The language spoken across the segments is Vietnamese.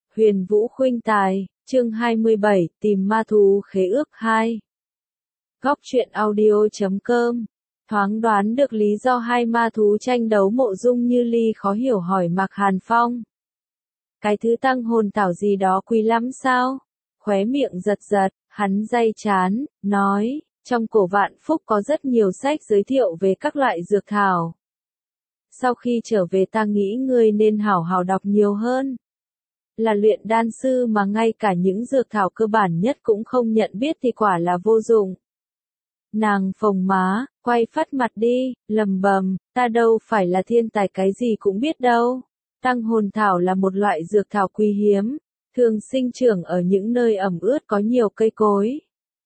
Huyền Vũ Khuynh Tài, chương 27, tìm ma thú khế ước 2. Góc truyện audio.com. Thoáng đoán được lý do hai ma thú tranh đấu Mộ Dung Như Ly khó hiểu hỏi Mạc Hàn Phong. Cái thứ tăng hồn thảo gì đó quý lắm sao? Khóe miệng giật giật, hắn day chán, nói, trong Cổ Vạn Phúc có rất nhiều sách giới thiệu về các loại dược thảo. Sau khi trở về ta nghĩ ngươi nên hảo hảo đọc nhiều hơn. Là luyện đan sư mà ngay cả những dược thảo cơ bản nhất cũng không nhận biết thì quả là vô dụng. Nàng phồng má, quay phắt mặt đi, lầm bầm, ta đâu phải là thiên tài cái gì cũng biết đâu. Tăng hồn thảo là một loại dược thảo quý hiếm, thường sinh trưởng ở những nơi ẩm ướt có nhiều cây cối.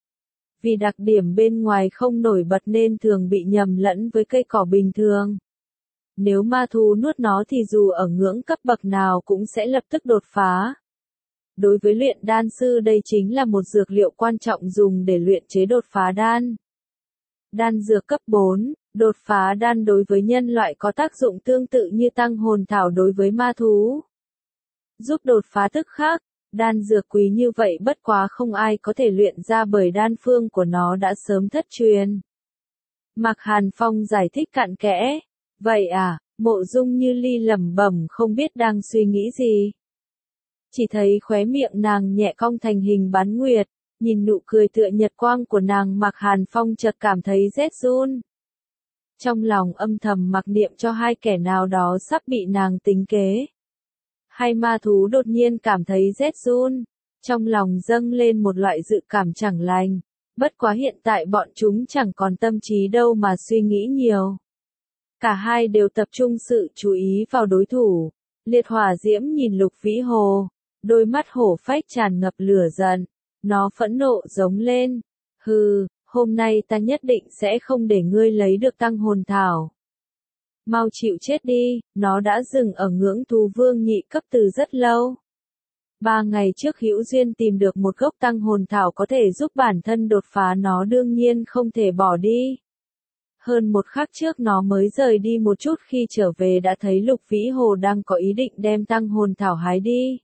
Vì đặc điểm bên ngoài không nổi bật nên thường bị nhầm lẫn với cây cỏ bình thường. Nếu ma thú nuốt nó thì dù ở ngưỡng cấp bậc nào cũng sẽ lập tức đột phá. Đối với luyện đan sư đây chính là một dược liệu quan trọng dùng để luyện chế đột phá đan. Đan dược cấp 4, đột phá đan đối với nhân loại có tác dụng tương tự như tăng hồn thảo đối với ma thú. Giúp đột phá tức khác, đan dược quý như vậy bất quá không ai có thể luyện ra bởi đan phương của nó đã sớm thất truyền. Mạc Hàn Phong giải thích cặn kẽ. Vậy à, Mộ Dung Như Ly lẩm bẩm không biết đang suy nghĩ gì. Chỉ thấy khóe miệng nàng nhẹ cong thành hình bán nguyệt, nhìn nụ cười tựa nhật quang của nàng Mạc Hàn Phong chợt cảm thấy rét run. Trong lòng âm thầm mặc niệm cho hai kẻ nào đó sắp bị nàng tính kế. Hai ma thú đột nhiên cảm thấy rét run, trong lòng dâng lên một loại dự cảm chẳng lành, bất quá hiện tại bọn chúng chẳng còn tâm trí đâu mà suy nghĩ nhiều. Cả hai đều tập trung sự chú ý vào đối thủ. Liệt hỏa diễm nhìn Lục Vĩ Hồ, đôi mắt hổ phách tràn ngập lửa giận, nó phẫn nộ giống lên, hừ, hôm nay ta nhất định sẽ không để ngươi lấy được tăng hồn thảo. Mau chịu chết đi, nó đã dừng ở ngưỡng thú vương nhị cấp từ rất lâu. 3 ngày trước hữu duyên tìm được một gốc tăng hồn thảo có thể giúp bản thân đột phá, nó đương nhiên không thể bỏ đi. Hơn một khắc trước nó mới rời đi một chút, khi trở về đã thấy Lục Vĩ Hồ đang có ý định đem tăng hồn thảo hái đi.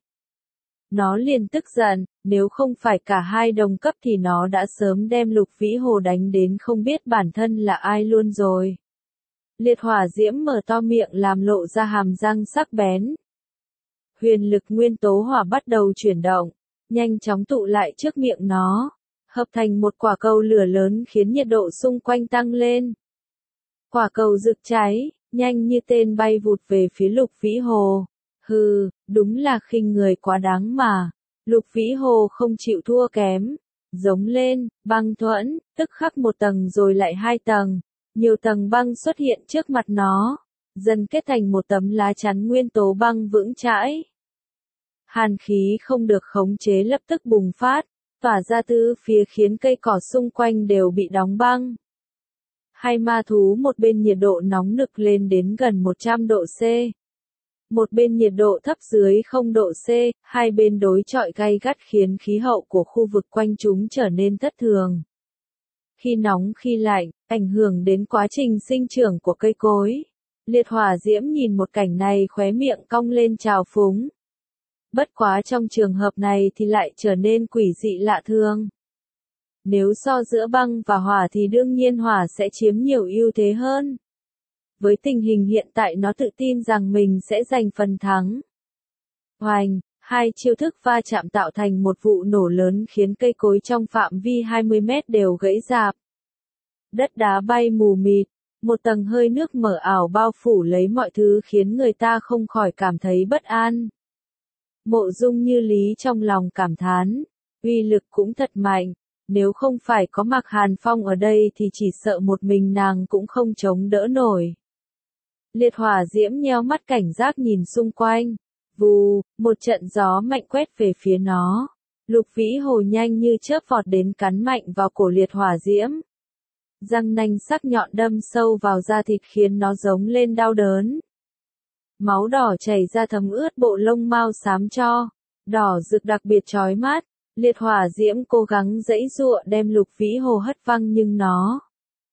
Nó liền tức giận, nếu không phải cả hai đồng cấp thì nó đã sớm đem Lục Vĩ Hồ đánh đến không biết bản thân là ai luôn rồi. Liệt hỏa diễm mở to miệng làm lộ ra hàm răng sắc bén. Huyền lực nguyên tố hỏa bắt đầu chuyển động, nhanh chóng tụ lại trước miệng nó, hợp thành một quả cầu lửa lớn khiến nhiệt độ xung quanh tăng lên. Quả cầu rực cháy, nhanh như tên bay vụt về phía Lục Vĩ Hồ. Hừ, đúng là khinh người quá đáng mà. Lục Vĩ Hồ không chịu thua kém. Giống lên, băng thuẫn, tức khắc một tầng rồi lại 2 tầng. Nhiều tầng băng xuất hiện trước mặt nó, dần kết thành một tấm lá chắn nguyên tố băng vững chãi. Hàn khí không được khống chế lập tức bùng phát, tỏa ra tứ phía khiến cây cỏ xung quanh đều bị đóng băng. Hai ma thú một bên nhiệt độ nóng nực lên đến gần 100 độ C. Một bên nhiệt độ thấp dưới 0 độ C, hai bên đối chọi gay gắt khiến khí hậu của khu vực quanh chúng trở nên thất thường. Khi nóng khi lạnh, ảnh hưởng đến quá trình sinh trưởng của cây cối. Liệt hỏa diễm nhìn một cảnh này khóe miệng cong lên trào phúng. Bất quá trong trường hợp này thì lại trở nên quỷ dị lạ thường. Nếu so giữa băng và hỏa thì đương nhiên hỏa sẽ chiếm nhiều ưu thế hơn. Với tình hình hiện tại nó tự tin rằng mình sẽ giành phần thắng. Hoành, hai chiêu thức va chạm tạo thành một vụ nổ lớn khiến cây cối trong phạm vi 20 mét đều gãy rạp. Đất đá bay mù mịt, một tầng hơi nước mờ ảo bao phủ lấy mọi thứ khiến người ta không khỏi cảm thấy bất an. Mộ Dung Như Lý trong lòng cảm thán, uy lực cũng thật mạnh. Nếu không phải có Mạc Hàn Phong ở đây thì chỉ sợ một mình nàng cũng không chống đỡ nổi. Liệt hỏa diễm nheo mắt cảnh giác nhìn xung quanh. Vù, một trận gió mạnh quét về phía nó. Lục Vĩ Hồ nhanh như chớp vọt đến cắn mạnh vào cổ liệt hỏa diễm. Răng nanh sắc nhọn đâm sâu vào da thịt khiến nó giống lên đau đớn. Máu đỏ chảy ra thấm ướt bộ lông mao xám cho. Đỏ rực đặc biệt chói mắt. Liệt hỏa diễm cố gắng giãy giụa đem Lục Vĩ Hồ hất văng nhưng nó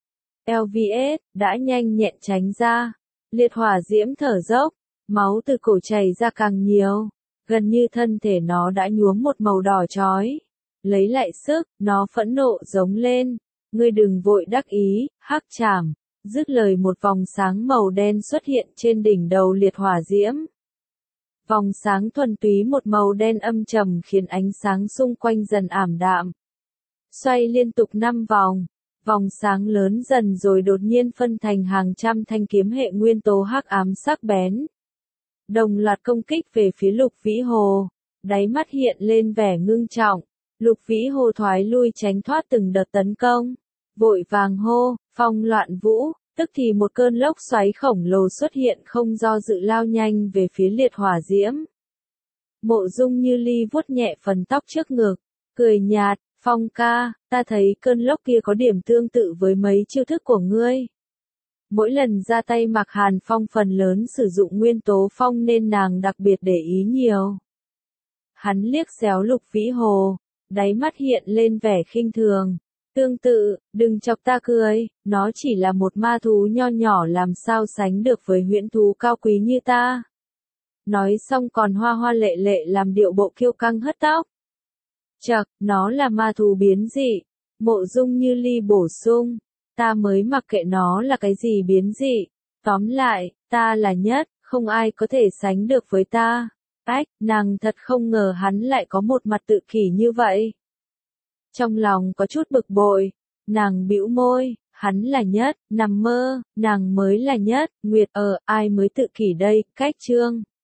LVS đã nhanh nhẹn tránh ra. Liệt hỏa diễm thở dốc, máu từ cổ chảy ra càng nhiều, Gần như thân thể nó đã nhuốm một màu đỏ chói. Lấy lại sức, nó phẫn nộ giống lên. Ngươi đừng vội đắc ý, hắc trảm. Dứt lời một vòng sáng màu đen xuất hiện trên đỉnh đầu liệt hỏa diễm. Vòng sáng thuần túy một màu đen âm trầm khiến ánh sáng xung quanh dần ảm đạm. Xoay liên tục 5 vòng. Vòng sáng lớn dần rồi đột nhiên phân thành hàng trăm thanh kiếm hệ nguyên tố hắc ám sắc bén. Đồng loạt công kích về phía Lục Vĩ Hồ. Đáy mắt hiện lên vẻ ngưng trọng. Lục Vĩ Hồ thoái lui tránh thoát từng đợt tấn công. Vội vàng hô, phong loạn vũ, tức thì một cơn lốc xoáy khổng lồ xuất hiện không do dự lao nhanh về phía liệt hỏa diễm. Mộ Dung Như Ly vuốt nhẹ phần tóc trước ngực, cười nhạt, Phong ca, ta thấy cơn lốc kia có điểm tương tự với mấy chiêu thức của ngươi. Mỗi lần ra tay Mạc Hàn Phong phần lớn sử dụng nguyên tố phong nên nàng đặc biệt để ý nhiều. Hắn liếc xéo Lục Vĩ Hồ, đáy mắt hiện lên vẻ khinh thường. Tương tự, đừng chọc ta cười, nó chỉ là một ma thú nho nhỏ làm sao sánh được với huyễn thú cao quý như ta. Nói xong còn hoa hoa lệ lệ làm điệu bộ kiêu căng hất tóc. Chậc, nó là ma thú biến dị. Mộ Dung Như Ly bổ sung, ta mới mặc kệ nó là cái gì biến dị. Tóm lại, ta là nhất, không ai có thể sánh được với ta. Ách, nàng thật không ngờ hắn lại có một mặt tự kỷ như vậy. Trong lòng có chút bực bội, nàng bĩu môi, hắn là nhất, nằm mơ, nàng mới là nhất, Nguyệt ai mới tự kỷ đây, cách chương.